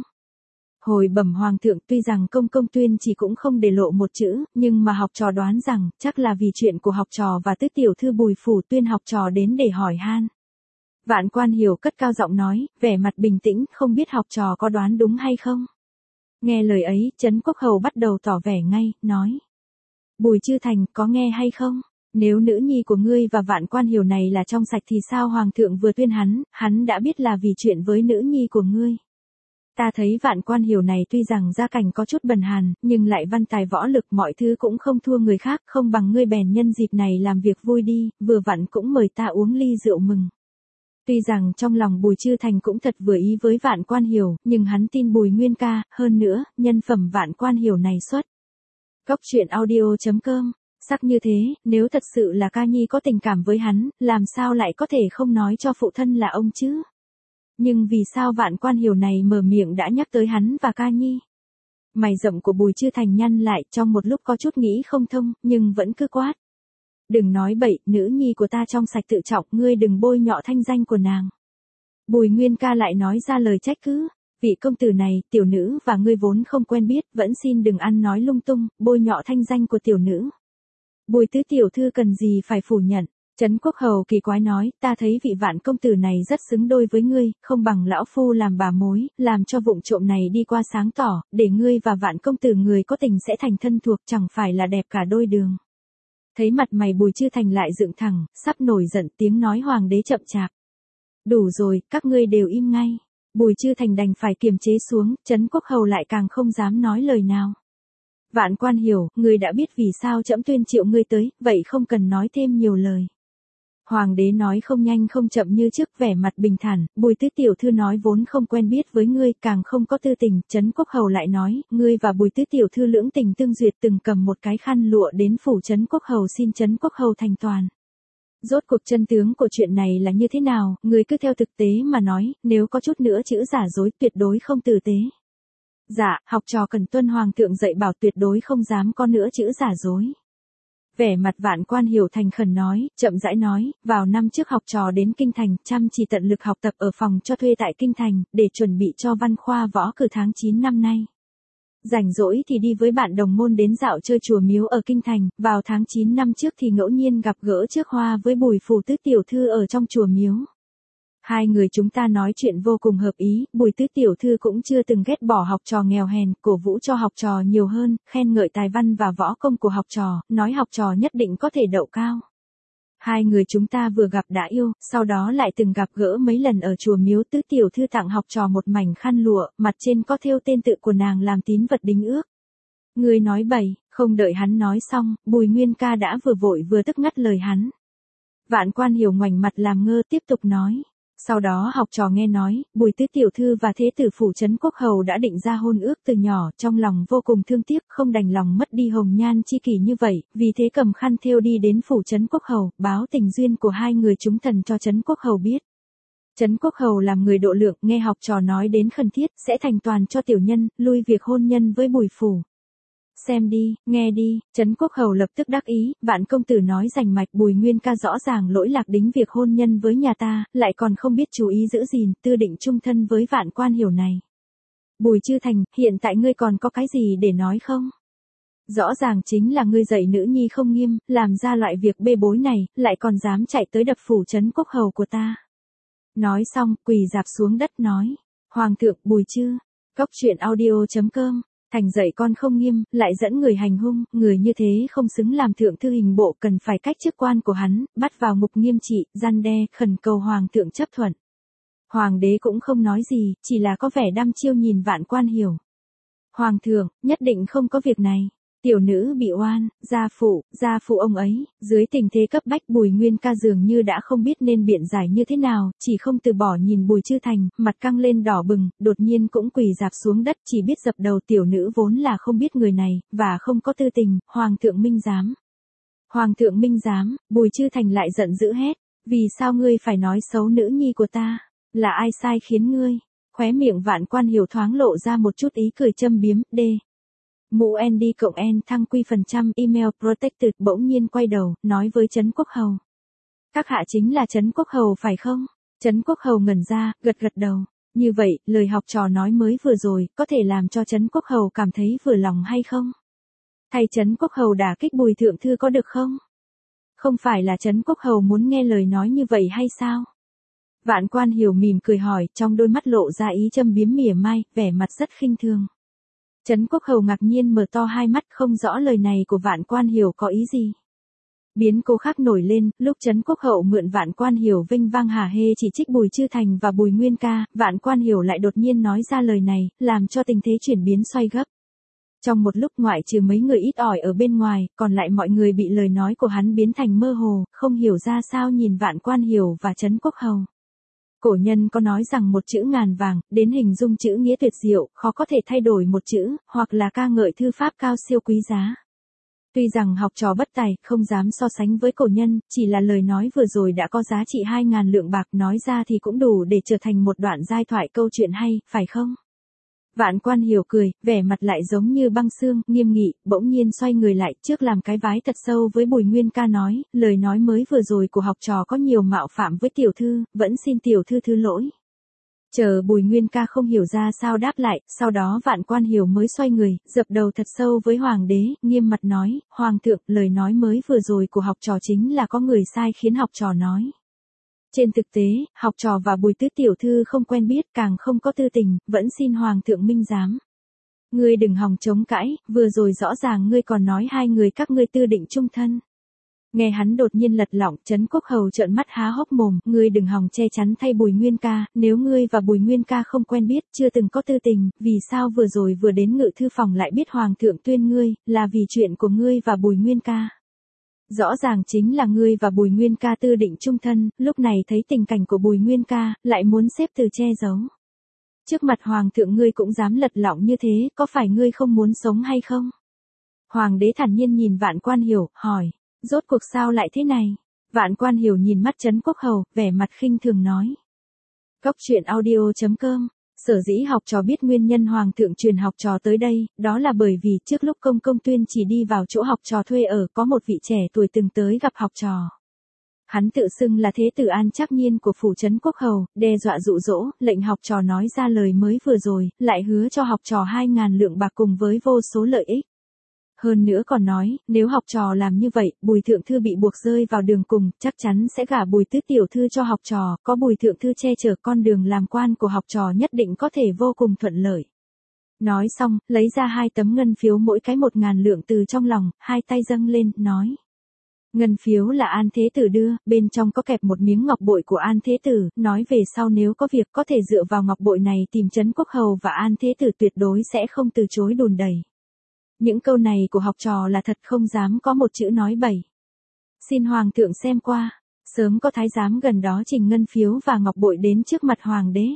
Hồi bẩm hoàng thượng, tuy rằng công công tuyên chỉ cũng không để lộ một chữ, nhưng mà học trò đoán rằng, chắc là vì chuyện của học trò và Tứ Tiểu Thư Bùi phủ tuyên học trò đến để hỏi han. Vạn Quan Hiểu cất cao giọng nói, vẻ mặt bình tĩnh, không biết học trò có đoán đúng hay không. Nghe lời ấy, Trấn Quốc Hầu bắt đầu tỏ vẻ ngay, nói. Bùi Chư Thành, có nghe hay không? Nếu nữ nhi của ngươi và Vạn Quan Hiểu này là trong sạch thì sao hoàng thượng vừa tuyên hắn đã biết là vì chuyện với nữ nhi của ngươi. Ta thấy Vạn Quan Hiểu này tuy rằng gia cảnh có chút bần hàn, nhưng lại văn tài võ lực mọi thứ cũng không thua người khác, không bằng ngươi bèn nhân dịp này làm việc vui đi, vừa vặn cũng mời ta uống ly rượu mừng. Tuy rằng trong lòng Bùi Chư Thành cũng thật vừa ý với Vạn Quan Hiểu, nhưng hắn tin Bùi Nguyên Ca, hơn nữa, nhân phẩm Vạn Quan Hiểu này xuất. Cốc Truyện Audio.com, sắc như thế, nếu thật sự là ca nhi có tình cảm với hắn, làm sao lại có thể không nói cho phụ thân là ông chứ? Nhưng vì sao Vạn Quan Hiểu này mở miệng đã nhắc tới hắn và ca nhi? Mày rậm của Bùi Chư Thành nhăn lại, trong một lúc có chút nghĩ không thông, nhưng vẫn cứ quát. Đừng nói bậy, nữ nhi của ta trong sạch tự trọng, ngươi đừng bôi nhọ thanh danh của nàng. Bùi Nguyên Ca lại nói ra lời trách cứ, Vị công tử này, tiểu nữ và ngươi vốn không quen biết, vẫn xin đừng ăn nói lung tung, bôi nhọ thanh danh của tiểu nữ. Bùi tứ tiểu thư cần gì phải phủ nhận. Trấn Quốc Hầu kỳ quái nói, ta thấy vị Vạn công tử này rất xứng đôi với ngươi, không bằng lão phu làm bà mối, làm cho vụng trộm này đi qua sáng tỏ, để ngươi và Vạn công tử người có tình sẽ thành thân thuộc, chẳng phải là đẹp cả đôi đường. Thấy mặt mày Bùi Chư Thành lại dựng thẳng, sắp nổi giận, tiếng nói hoàng đế chậm chạp. Đủ rồi, các ngươi đều im ngay. Bùi Chư Thành đành phải kiềm chế xuống, Trấn Quốc Hầu lại càng không dám nói lời nào. Vạn Quan Hiểu, ngươi đã biết vì sao trẫm tuyên triệu ngươi tới, vậy không cần nói thêm nhiều lời. Hoàng đế nói không nhanh không chậm như trước, vẻ mặt bình thản, Bùi tứ tiểu thư nói vốn không quen biết với ngươi, càng không có tư tình. Trấn Quốc Hầu lại nói, ngươi và Bùi tứ tiểu thư lưỡng tình tương duyệt, từng cầm một cái khăn lụa đến phủ Trấn Quốc Hầu xin Trấn Quốc Hầu thành toàn. Rốt cuộc chân tướng của chuyện này là như thế nào, ngươi cứ theo thực tế mà nói, nếu có chút nữa chữ giả dối tuyệt đối không tử tế. Dạ, học trò cần tuân hoàng thượng dạy bảo, tuyệt đối không dám có nữa chữ giả dối. Vẻ mặt Vạn Quan Hiểu thành khẩn nói, chậm rãi nói, vào năm trước học trò đến Kinh Thành, chăm chỉ tận lực học tập ở phòng cho thuê tại Kinh Thành, để chuẩn bị cho văn khoa võ cử tháng 9 năm nay. Rảnh rỗi thì đi với bạn đồng môn đến dạo chơi chùa miếu ở Kinh Thành, vào tháng 9 năm trước thì ngẫu nhiên gặp gỡ trước hoa với Bùi phủ tứ tiểu thư ở trong chùa miếu. Hai người chúng ta nói chuyện vô cùng hợp ý, Bùi tứ tiểu thư cũng chưa từng ghét bỏ học trò nghèo hèn, cổ vũ cho học trò nhiều hơn, khen ngợi tài văn và võ công của học trò, nói học trò nhất định có thể đậu cao. Hai người chúng ta vừa gặp đã yêu, sau đó lại từng gặp gỡ mấy lần ở chùa miếu. Tứ tiểu thư tặng học trò một mảnh khăn lụa, mặt trên có thêu tên tự của nàng làm tín vật đính ước. Ngươi nói bậy, không đợi hắn nói xong, Bùi Nguyên Ca đã vừa vội vừa tức ngắt lời hắn. Vạn Quan Hiểu ngoảnh mặt làm ngơ tiếp tục nói. Sau đó học trò nghe nói, Bùi tứ tiểu thư và thế tử phủ Trấn Quốc Hầu đã định ra hôn ước từ nhỏ, trong lòng vô cùng thương tiếc, không đành lòng mất đi hồng nhan chi kỷ như vậy, vì thế cầm khăn thêu đi đến phủ Trấn Quốc Hầu, báo tình duyên của hai người chúng thần cho Trấn Quốc Hầu biết. Trấn Quốc Hầu làm người độ lượng, nghe học trò nói đến khẩn thiết, sẽ thành toàn cho tiểu nhân, lui việc hôn nhân với Bùi phủ. Xem đi, nghe đi, Trấn Quốc Hầu lập tức đắc ý, Vạn công tử nói rành mạch, Bùi Nguyên Ca rõ ràng lỗi lạc đính việc hôn nhân với nhà ta, lại còn không biết chú ý giữ gìn, tư định chung thân với Vạn Quan Hiểu này. Bùi Chư Thành, hiện tại ngươi còn có cái gì để nói không? Rõ ràng chính là ngươi dạy nữ nhi không nghiêm, làm ra loại việc bê bối này, lại còn dám chạy tới đập phủ Trấn Quốc Hầu của ta. Nói xong, quỳ rạp xuống đất nói, Hoàng thượng, Bùi Chư, Cóc Truyện Audio.com. Thành dạy con không nghiêm, lại dẫn người hành hung, người như thế không xứng làm thượng thư hình bộ, cần phải cách chức quan của hắn, bắt vào ngục nghiêm trị, gian đe, khẩn cầu hoàng thượng chấp thuận. Hoàng đế cũng không nói gì, chỉ là có vẻ đăm chiêu nhìn Vạn Quan Hiểu. Hoàng thượng, nhất định không có việc này. Tiểu nữ bị oan, gia phụ ông ấy, dưới tình thế cấp bách Bùi Nguyên Ca dường như đã không biết nên biện giải như thế nào, chỉ không từ bỏ nhìn Bùi Chư Thành, mặt căng lên đỏ bừng, đột nhiên cũng quỳ rạp xuống đất, chỉ biết dập đầu. Tiểu nữ vốn là không biết người này, và không có tư tình, Hoàng thượng minh giám. Hoàng thượng minh giám, Bùi Chư Thành lại giận dữ hét, vì sao ngươi phải nói xấu nữ nhi của ta, là ai sai khiến ngươi? Khóe miệng Vạn Quan Hiểu thoáng lộ ra một chút ý cười châm biếm, Mũ ND cộng N thăng quy %, email protected. Bỗng nhiên quay đầu, nói với Trấn Quốc Hầu. Các hạ chính là Trấn Quốc Hầu phải không? Trấn Quốc Hầu ngẩn ra, gật đầu. Như vậy, lời học trò nói mới vừa rồi, có thể làm cho Trấn Quốc Hầu cảm thấy vừa lòng hay không? Thay Trấn Quốc Hầu đả kích Bùi thượng thư có được không? Không phải là Trấn Quốc Hầu muốn nghe lời nói như vậy hay sao? Vạn Quan Hiểu mỉm cười hỏi, trong đôi mắt lộ ra ý châm biếm mỉa mai, vẻ mặt rất khinh thường. Trấn Quốc Hầu ngạc nhiên mở to hai mắt, không rõ lời này của Vạn Quan Hiểu có ý gì. Biến cố khác nổi lên, lúc Trấn Quốc Hậu mượn Vạn Quan Hiểu vinh vang hả hê chỉ trích Bùi Chư Thành và Bùi Nguyên Ca, Vạn Quan Hiểu lại đột nhiên nói ra lời này, làm cho tình thế chuyển biến xoay gấp. Trong một lúc ngoại trừ mấy người ít ỏi ở bên ngoài, còn lại mọi người bị lời nói của hắn biến thành mơ hồ, không hiểu ra sao nhìn Vạn Quan Hiểu và Trấn Quốc Hầu. Cổ nhân có nói rằng một chữ ngàn vàng, đến hình dung chữ nghĩa tuyệt diệu, khó có thể thay đổi một chữ, hoặc là ca ngợi thư pháp cao siêu quý giá. Tuy rằng học trò bất tài, không dám so sánh với cổ nhân, chỉ là lời nói vừa rồi đã có giá trị 2.000 lượng bạc, nói ra thì cũng đủ để trở thành một đoạn giai thoại câu chuyện hay, phải không? Vạn Quan Hiểu cười, vẻ mặt lại giống như băng xương, nghiêm nghị, bỗng nhiên xoay người lại, trước làm cái vái thật sâu với Bùi Nguyên Ca nói, lời nói mới vừa rồi của học trò có nhiều mạo phạm với tiểu thư, vẫn xin tiểu thư thứ lỗi. Chờ Bùi Nguyên Ca không hiểu ra sao đáp lại, sau đó Vạn Quan Hiểu mới xoay người, dập đầu thật sâu với Hoàng đế, nghiêm mặt nói, Hoàng thượng, lời nói mới vừa rồi của học trò chính là có người sai khiến học trò nói. Trên thực tế, học trò và Bùi Tứ tiểu thư không quen biết, càng không có tư tình, vẫn xin Hoàng thượng minh giám. Ngươi đừng hòng chống cãi, vừa rồi rõ ràng ngươi còn nói hai người các ngươi tư định chung thân. Nghe hắn đột nhiên lật lọng, Trấn Quốc Hầu trợn mắt há hốc mồm, ngươi đừng hòng che chắn thay Bùi Nguyên Ca, nếu ngươi và Bùi Nguyên Ca không quen biết, chưa từng có tư tình, vì sao vừa rồi vừa đến ngự thư phòng lại biết Hoàng thượng tuyên ngươi, là vì chuyện của ngươi và Bùi Nguyên Ca. Rõ ràng chính là ngươi và Bùi Nguyên Ca tư định chung thân, lúc này thấy tình cảnh của Bùi Nguyên Ca, lại muốn xếp từ che giấu. Trước mặt Hoàng thượng ngươi cũng dám lật lọng như thế, có phải ngươi không muốn sống hay không? Hoàng đế thản nhiên nhìn Vạn Quan Hiểu, hỏi, rốt cuộc sao lại thế này? Vạn Quan Hiểu nhìn mắt Trấn Quốc Hầu, vẻ mặt khinh thường nói. Cóc truyện audio.com. Sở dĩ học trò biết nguyên nhân Hoàng thượng truyền học trò tới đây, đó là bởi vì trước lúc Công Công Tuyên chỉ đi vào chỗ học trò thuê ở, có một vị trẻ tuổi từng tới gặp học trò. Hắn tự xưng là thế tử An Trác Nhiên của phủ Trấn Quốc Hầu, đe dọa dụ dỗ, lệnh học trò nói ra lời mới vừa rồi, lại hứa cho học trò 2.000 lượng bạc cùng với vô số lợi ích. Hơn nữa còn nói, nếu học trò làm như vậy, Bùi Thượng Thư bị buộc rơi vào đường cùng, chắc chắn sẽ gả Bùi Tứ tiểu thư cho học trò, có Bùi Thượng Thư che chở con đường làm quan của học trò nhất định có thể vô cùng thuận lợi. Nói xong, lấy ra 2 tấm ngân phiếu mỗi cái 1.000 lượng từ trong lòng, hai tay dâng lên, nói. Ngân phiếu là An Thế Tử đưa, bên trong có kẹp một miếng ngọc bội của An Thế Tử, nói về sau nếu có việc có thể dựa vào ngọc bội này tìm Trấn Quốc Hầu và An Thế Tử tuyệt đối sẽ không từ chối đùn đẩy. Những câu này của học trò là thật, không dám có một chữ nói bậy. Xin Hoàng thượng xem qua, sớm có thái giám gần đó trình ngân phiếu và ngọc bội đến trước mặt Hoàng đế.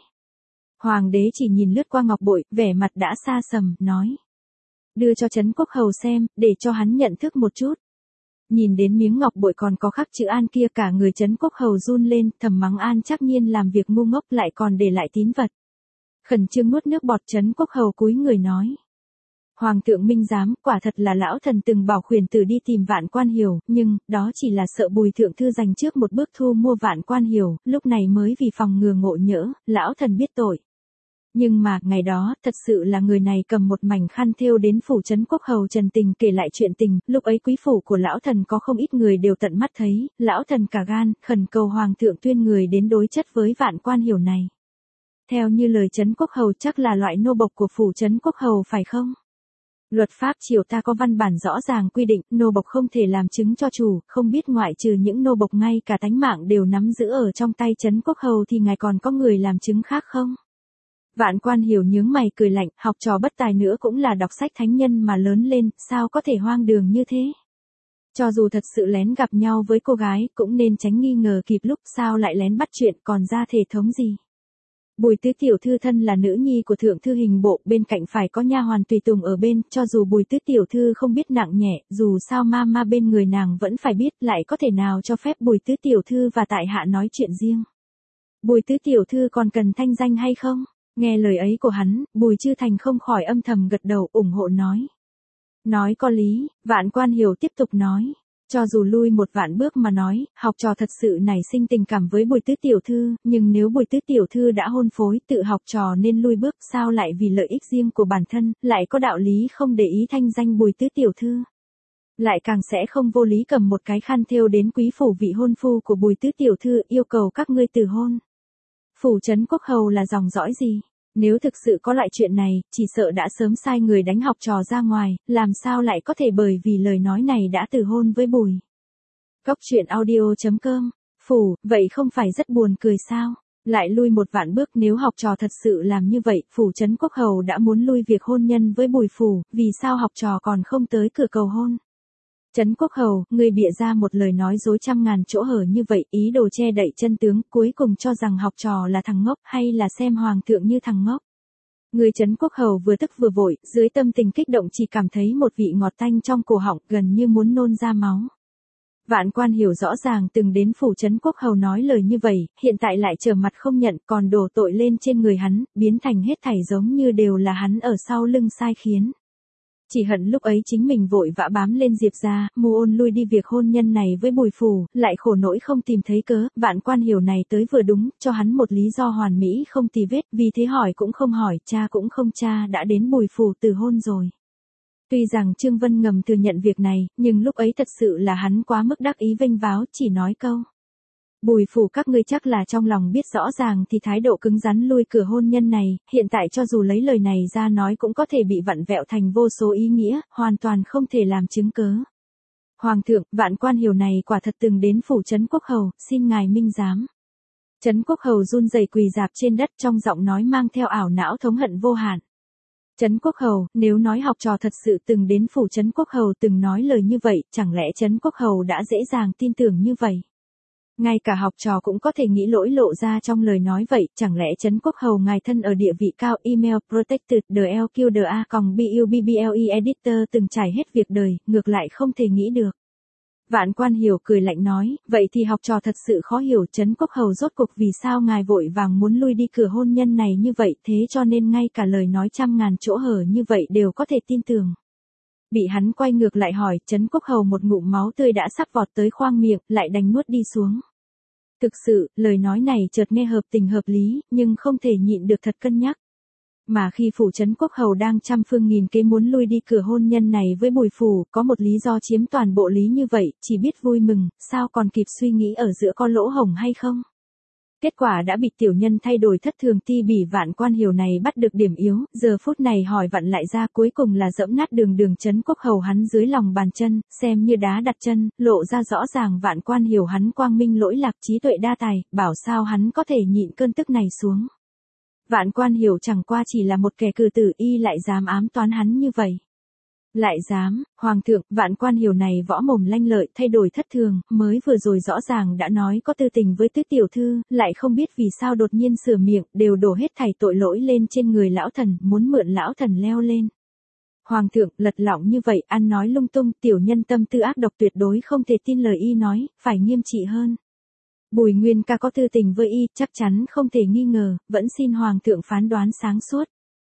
Hoàng đế chỉ nhìn lướt qua ngọc bội, vẻ mặt đã xa sầm, nói. Đưa cho Trấn Quốc Hầu xem, để cho hắn nhận thức một chút. Nhìn đến miếng ngọc bội còn có khắc chữ An kia, cả người Trấn Quốc Hầu run lên, thầm mắng An Trác Nhiên làm việc ngu ngốc, lại còn để lại tín vật. Khẩn trương nuốt nước bọt, Trấn Quốc Hầu cúi người nói. Hoàng thượng minh giám, quả thật là lão thần từng bảo khuyển tử đi tìm Vạn Quan Hiểu, nhưng, đó chỉ là sợ Bùi Thượng Thư dành trước một bước thu mua Vạn Quan Hiểu, lúc này mới vì phòng ngừa ngộ nhỡ, lão thần biết tội. Nhưng mà, ngày đó, thật sự là người này cầm một mảnh khăn thêu đến phủ Trấn Quốc Hầu Trần Tình kể lại chuyện tình, lúc ấy quý phủ của lão thần có không ít người đều tận mắt thấy, lão thần cả gan, khẩn cầu Hoàng thượng tuyên người đến đối chất với Vạn Quan Hiểu này. Theo như lời Trấn Quốc Hầu chắc là loại nô bộc của phủ Trấn Quốc Hầu phải không? Luật pháp triều ta có văn bản rõ ràng quy định, nô bộc không thể làm chứng cho chủ, không biết ngoại trừ những nô bộc ngay cả tánh mạng đều nắm giữ ở trong tay Trấn Quốc Hầu thì ngài còn có người làm chứng khác không? Vạn Quan Hiểu nhướng mày cười lạnh, học trò bất tài nữa cũng là đọc sách thánh nhân mà lớn lên, sao có thể hoang đường như thế? Cho dù thật sự lén gặp nhau với cô gái, cũng nên tránh nghi ngờ kịp lúc, sao lại lén bắt chuyện, còn ra thể thống gì? Bùi Tứ tiểu thư thân là nữ nhi của Thượng Thư Hình Bộ, bên cạnh phải có nha hoàn tùy tùng ở bên, cho dù Bùi Tứ tiểu thư không biết nặng nhẹ, dù sao ma bên người nàng vẫn phải biết, lại có thể nào cho phép Bùi Tứ tiểu thư và tại hạ nói chuyện riêng. Bùi Tứ tiểu thư còn cần thanh danh hay không? Nghe lời ấy của hắn, Bùi Chư Thành không khỏi âm thầm gật đầu ủng hộ nói. Nói có lý, Vạn Quan Hiểu tiếp tục nói. Cho dù lui một vạn bước mà nói, học trò thật sự nảy sinh tình cảm với Bùi Tứ tiểu thư, nhưng nếu Bùi Tứ tiểu thư đã hôn phối, tự học trò nên lui bước, sao lại vì lợi ích riêng của bản thân, lại có đạo lý không để ý thanh danh Bùi Tứ tiểu thư. Lại càng sẽ không vô lý cầm một cái khăn thêu đến quý phủ vị hôn phu của Bùi Tứ tiểu thư yêu cầu các ngươi từ hôn. Phủ Trấn Quốc Hầu là dòng dõi gì? Nếu thực sự có loại chuyện này, chỉ sợ đã sớm sai người đánh học trò ra ngoài, làm sao lại có thể bởi vì lời nói này đã từ hôn với Bùi. Cóc truyện audio.com. Phủ, vậy không phải rất buồn cười sao? Lại lui một vạn bước, nếu học trò thật sự làm như vậy, phủ Trấn Quốc Hầu đã muốn lui việc hôn nhân với Bùi phủ, vì sao học trò còn không tới cửa cầu hôn? Trấn Quốc Hầu, ngươi bịa ra một lời nói dối 100.000 chỗ hở như vậy, ý đồ che đậy chân tướng, cuối cùng cho rằng học trò là thằng ngốc, hay là xem Hoàng thượng như thằng ngốc. Người Trấn Quốc Hầu vừa tức vừa vội, dưới tâm tình kích động chỉ cảm thấy một vị ngọt tanh trong cổ họng, gần như muốn nôn ra máu. Vạn Quan Hiểu rõ ràng từng đến phủ Trấn Quốc Hầu nói lời như vậy, hiện tại lại trở mặt không nhận, còn đổ tội lên trên người hắn, biến thành hết thảy giống như đều là hắn ở sau lưng sai khiến. chỉ hận lúc ấy chính mình vội vã bám lên Diệp gia, mưu ôn lui đi việc hôn nhân này với Bùi Phủ, lại khổ nỗi không tìm thấy cớ, Vạn Quan Hiểu này tới vừa đúng, cho hắn một lý do hoàn mỹ không tì vết, vì thế hỏi cũng không hỏi, cha cũng không tra đã đến Bùi Phủ từ hôn rồi. Tuy rằng Trương Vân ngầm thừa nhận việc này, nhưng lúc ấy thật sự là hắn quá mức đắc ý vênh váo, chỉ nói câu. Bùi Phủ các ngươi chắc là trong lòng biết rõ ràng thì thái độ cứng rắn lui cửa hôn nhân này, hiện tại cho dù lấy lời này ra nói cũng có thể bị vặn vẹo thành vô số ý nghĩa, hoàn toàn không thể làm chứng cớ. Hoàng thượng, Vạn Quan Hiểu này quả thật từng đến phủ Trấn Quốc Hầu, xin ngài minh giám. Trấn Quốc Hầu run rẩy quỳ rạp trên đất, trong giọng nói mang theo ảo não thống hận vô hạn. Trấn Quốc Hầu, nếu nói học trò thật sự từng đến phủ Trấn Quốc Hầu từng nói lời như vậy, chẳng lẽ Trấn Quốc Hầu đã dễ dàng tin tưởng như vậy? Ngay cả học trò cũng có thể nghĩ lỗi lộ ra trong lời nói vậy, chẳng lẽ Trấn Quốc Hầu ngài thân ở địa vị cao email protected DLQDA.BUBBLE editor từng trải hết việc đời, ngược lại không thể nghĩ được. Vạn Quan Hiểu cười lạnh nói, vậy thì học trò thật sự khó hiểu Trấn Quốc Hầu rốt cuộc vì sao ngài vội vàng muốn lui đi cửa hôn nhân này như vậy, thế cho nên ngay cả lời nói trăm ngàn chỗ hở như vậy đều có thể tin tưởng. Bị hắn quay ngược lại hỏi, Trấn Quốc Hầu một ngụm máu tươi đã sắp vọt tới khoang miệng, lại đành nuốt đi xuống. Thực sự, lời nói này chợt nghe hợp tình hợp lý, nhưng không thể nhịn được thật cân nhắc. Mà khi phủ Trấn Quốc Hầu đang trăm phương nghìn kế muốn lui đi cửa hôn nhân này với Bùi Phủ, có một lý do chiếm toàn bộ lý như vậy, chỉ biết vui mừng, sao còn kịp suy nghĩ ở giữa có lỗ hổng hay không. Kết quả đã bị tiểu nhân thay đổi thất thường ti bỉ. Vạn Quan Hiểu này bắt được điểm yếu, giờ phút này hỏi vặn lại ra cuối cùng là dẫm nát đường Trấn Quốc Hầu hắn dưới lòng bàn chân, xem như đá đặt chân, lộ ra rõ ràng Vạn Quan Hiểu hắn quang minh lỗi lạc trí tuệ đa tài, bảo sao hắn có thể nhịn cơn tức này xuống. Vạn Quan Hiểu chẳng qua chỉ là một kẻ cừ tử y lại dám ám toán hắn như vậy. Lại dám, Hoàng thượng, Vạn Quan Hiểu này võ mồm lanh lợi, thay đổi thất thường, mới vừa rồi rõ ràng đã nói có tư tình với Tuyết tiểu thư, lại không biết vì sao đột nhiên sửa miệng, đều đổ hết thảy tội lỗi lên trên người lão thần, muốn mượn lão thần leo lên. Hoàng thượng, lật lọng như vậy, ăn nói lung tung, tiểu nhân tâm tư ác độc tuyệt đối không thể tin lời y nói, phải nghiêm trị hơn. Bùi Nguyên ca có tư tình với y, chắc chắn không thể nghi ngờ, vẫn xin Hoàng thượng phán đoán sáng suốt.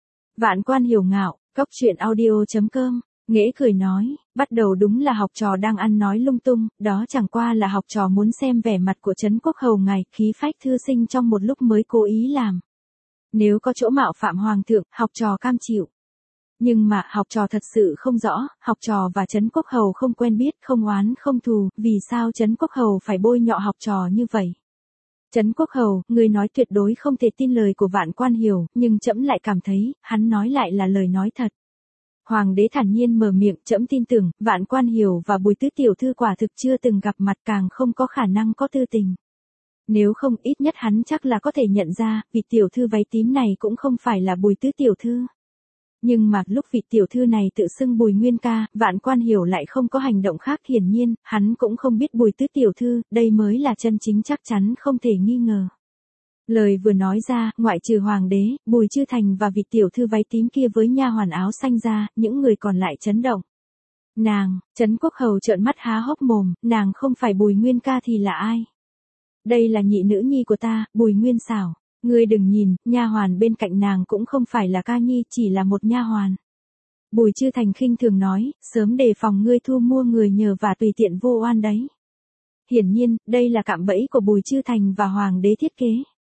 Vạn Quan Hiểu ngạo, coctruyện.audio.com Nghễ cười nói, bắt đầu đúng là học trò đang ăn nói lung tung, đó chẳng qua là học trò muốn xem vẻ mặt của Trấn Quốc Hầu ngài, khí phách thư sinh trong một lúc mới cố ý làm. Nếu có chỗ mạo phạm Hoàng thượng, học trò cam chịu. Nhưng mà, học trò thật sự không rõ, học trò và Trấn Quốc Hầu không quen biết, không oán không thù, vì sao Trấn Quốc Hầu phải bôi nhọ học trò như vậy? Trấn Quốc Hầu, người nói tuyệt đối không thể tin lời của Vạn Quan Hiểu, nhưng trẫm lại cảm thấy, hắn nói lại là lời nói thật. Hoàng đế thản nhiên mở miệng, trẫm tin tưởng, Vạn Quan Hiểu và Bùi Tứ tiểu thư quả thực chưa từng gặp mặt, càng không có khả năng có tư tình. Nếu không, ít nhất hắn chắc là có thể nhận ra, vị tiểu thư váy tím này cũng không phải là Bùi Tứ tiểu thư. Nhưng mà, lúc vị tiểu thư này tự xưng Bùi Nguyên ca, Vạn Quan Hiểu lại không có hành động khác, hiển nhiên, hắn cũng không biết Bùi Tứ tiểu thư, đây mới là chân chính chắc chắn không thể nghi ngờ. Lời vừa nói ra, ngoại trừ Hoàng đế, Bùi Chư Thành và vị tiểu thư váy tím kia với nha hoàn áo xanh ra, những người còn lại chấn động. Nàng, Trấn Quốc Hầu trợn mắt há hốc mồm, nàng không phải Bùi Nguyên ca thì là ai? Đây là nhị nữ nhi của ta, Bùi Nguyên Xảo. Ngươi đừng nhìn, nha hoàn bên cạnh nàng cũng không phải là ca nhi, chỉ là một nha hoàn. Bùi Chư Thành khinh thường nói, sớm đề phòng ngươi thu mua người nhờ và tùy tiện vô oan đấy. Hiển nhiên, đây là cạm bẫy của Bùi Chư Thành và Hoàng đế thiết kế.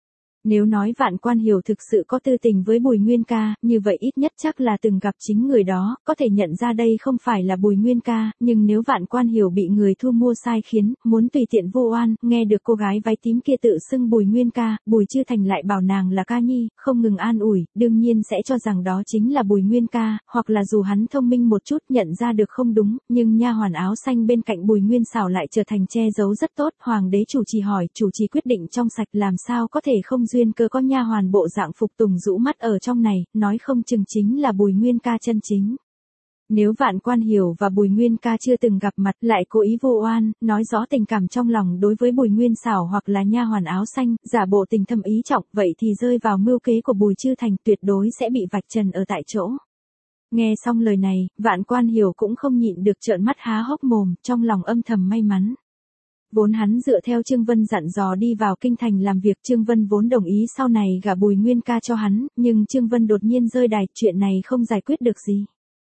Nếu nói Vạn Quan Hiểu thực sự có tư tình với Bùi Nguyên ca, như vậy ít nhất chắc là từng gặp chính người đó, có thể nhận ra đây không phải là Bùi Nguyên ca, nhưng nếu Vạn Quan Hiểu bị người thu mua sai khiến, muốn tùy tiện vô oan, nghe được cô gái váy tím kia tự xưng Bùi Nguyên ca, Bùi Chư Thành lại bảo nàng là ca nhi, không ngừng an ủi, đương nhiên sẽ cho rằng đó chính là Bùi Nguyên ca, hoặc là dù hắn thông minh một chút nhận ra được không đúng, nhưng nha hoàn áo xanh bên cạnh Bùi Nguyên Xảo lại trở thành che giấu rất tốt. Hoàng đế chủ trì hỏi, chủ trì quyết định trong sạch, làm sao có thể không duyên cơ có nha hoàn bộ dạng phục tùng rũ mắt ở trong này, nói không chừng chính là Bùi Nguyên ca chân chính. Nếu Vạn Quan Hiểu và Bùi Nguyên ca chưa từng gặp mặt, lại cố ý vô oan, nói rõ tình cảm trong lòng đối với Bùi Nguyên Xảo hoặc là nha hoàn áo xanh, giả bộ tình thâm ý trọng, vậy thì rơi vào mưu kế của Bùi Chư Thành, tuyệt đối sẽ bị vạch trần ở tại chỗ. Nghe xong lời này, Vạn Quan Hiểu cũng không nhịn được trợn mắt há hốc mồm, trong lòng âm thầm may mắn. Vốn hắn dựa theo Trương Vân dặn dò đi vào kinh thành làm việc, Trương Vân vốn đồng ý sau này gả Bùi Nguyên ca cho hắn, nhưng Trương Vân đột nhiên rơi đài, chuyện này không giải quyết được gì.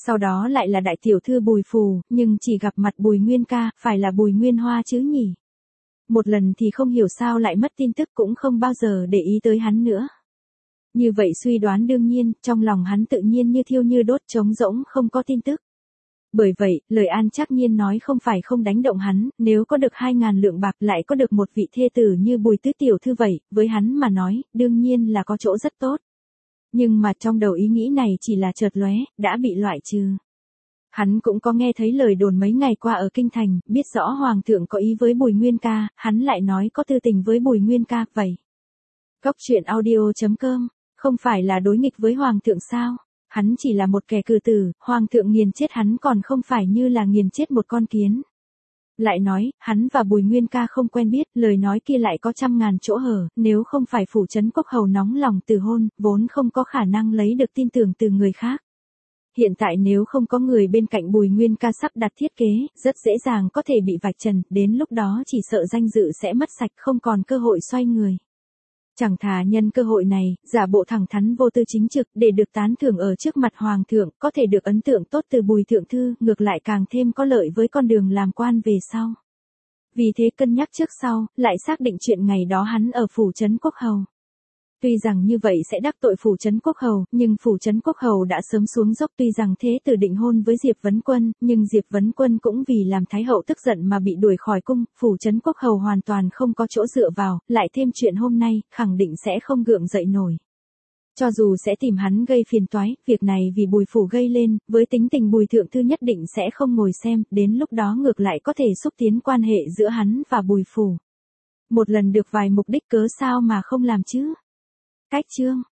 Sau đó lại là đại tiểu thư Bùi Phù, nhưng chỉ gặp mặt Bùi Nguyên ca, phải là Bùi Nguyên Hoa chứ nhỉ? Một lần thì không hiểu sao lại mất tin tức, cũng không bao giờ để ý tới hắn nữa. Như vậy suy đoán đương nhiên, trong lòng hắn tự nhiên như thiêu như đốt, trống rỗng không có tin tức. Bởi vậy, lời An Trác Nhiên nói không phải không đánh động hắn, nếu có được 2.000 lượng bạc lại có được một vị thê tử như Bùi tứ tiểu thư vậy, với hắn mà nói, đương nhiên là có chỗ rất tốt. Nhưng mà trong đầu ý nghĩ này chỉ là chợt lóe, đã bị loại trừ. Hắn cũng có nghe thấy lời đồn mấy ngày qua ở Kinh Thành, biết rõ Hoàng thượng có ý với Bùi Nguyên ca, hắn lại nói có tư tình với Bùi Nguyên ca, vậy. Cốc truyện audio.com, không phải là đối nghịch với Hoàng thượng sao? Hắn chỉ là một kẻ cừ tử, Hoàng thượng nghiền chết hắn còn không phải như là nghiền chết một con kiến. Lại nói, hắn và Bùi Nguyên ca không quen biết, lời nói kia lại có 100.000 chỗ hở, nếu không phải Phủ Trấn Quốc Hầu nóng lòng từ hôn, vốn không có khả năng lấy được tin tưởng từ người khác. Hiện tại nếu không có người bên cạnh Bùi Nguyên ca sắp đặt thiết kế, rất dễ dàng có thể bị vạch trần, đến lúc đó chỉ sợ danh dự sẽ mất sạch, không còn cơ hội xoay người. Chẳng thà nhân cơ hội này, giả bộ thẳng thắn vô tư chính trực, để được tán thưởng ở trước mặt Hoàng thượng, có thể được ấn tượng tốt từ Bùi thượng thư, ngược lại càng thêm có lợi với con đường làm quan về sau. Vì thế cân nhắc trước sau, lại xác định chuyện ngày đó hắn ở Phủ Trấn Quốc Hầu. Tuy rằng như vậy sẽ đắc tội Phủ Trấn Quốc Hầu, nhưng Phủ Trấn Quốc Hầu đã sớm xuống dốc, tuy rằng thế tử định hôn với Diệp Vấn Quân, nhưng Diệp Vấn Quân cũng vì làm Thái hậu tức giận mà bị đuổi khỏi cung, Phủ Trấn Quốc Hầu hoàn toàn không có chỗ dựa vào, lại thêm chuyện hôm nay, khẳng định sẽ không gượng dậy nổi. Cho dù sẽ tìm hắn gây phiền toái, việc này vì Bùi Phủ gây lên, với tính tình Bùi thượng thư nhất định sẽ không ngồi xem, đến lúc đó ngược lại có thể xúc tiến quan hệ giữa hắn và Bùi Phủ. Một lần được vài mục đích cớ sao mà không làm chứ? Cách chương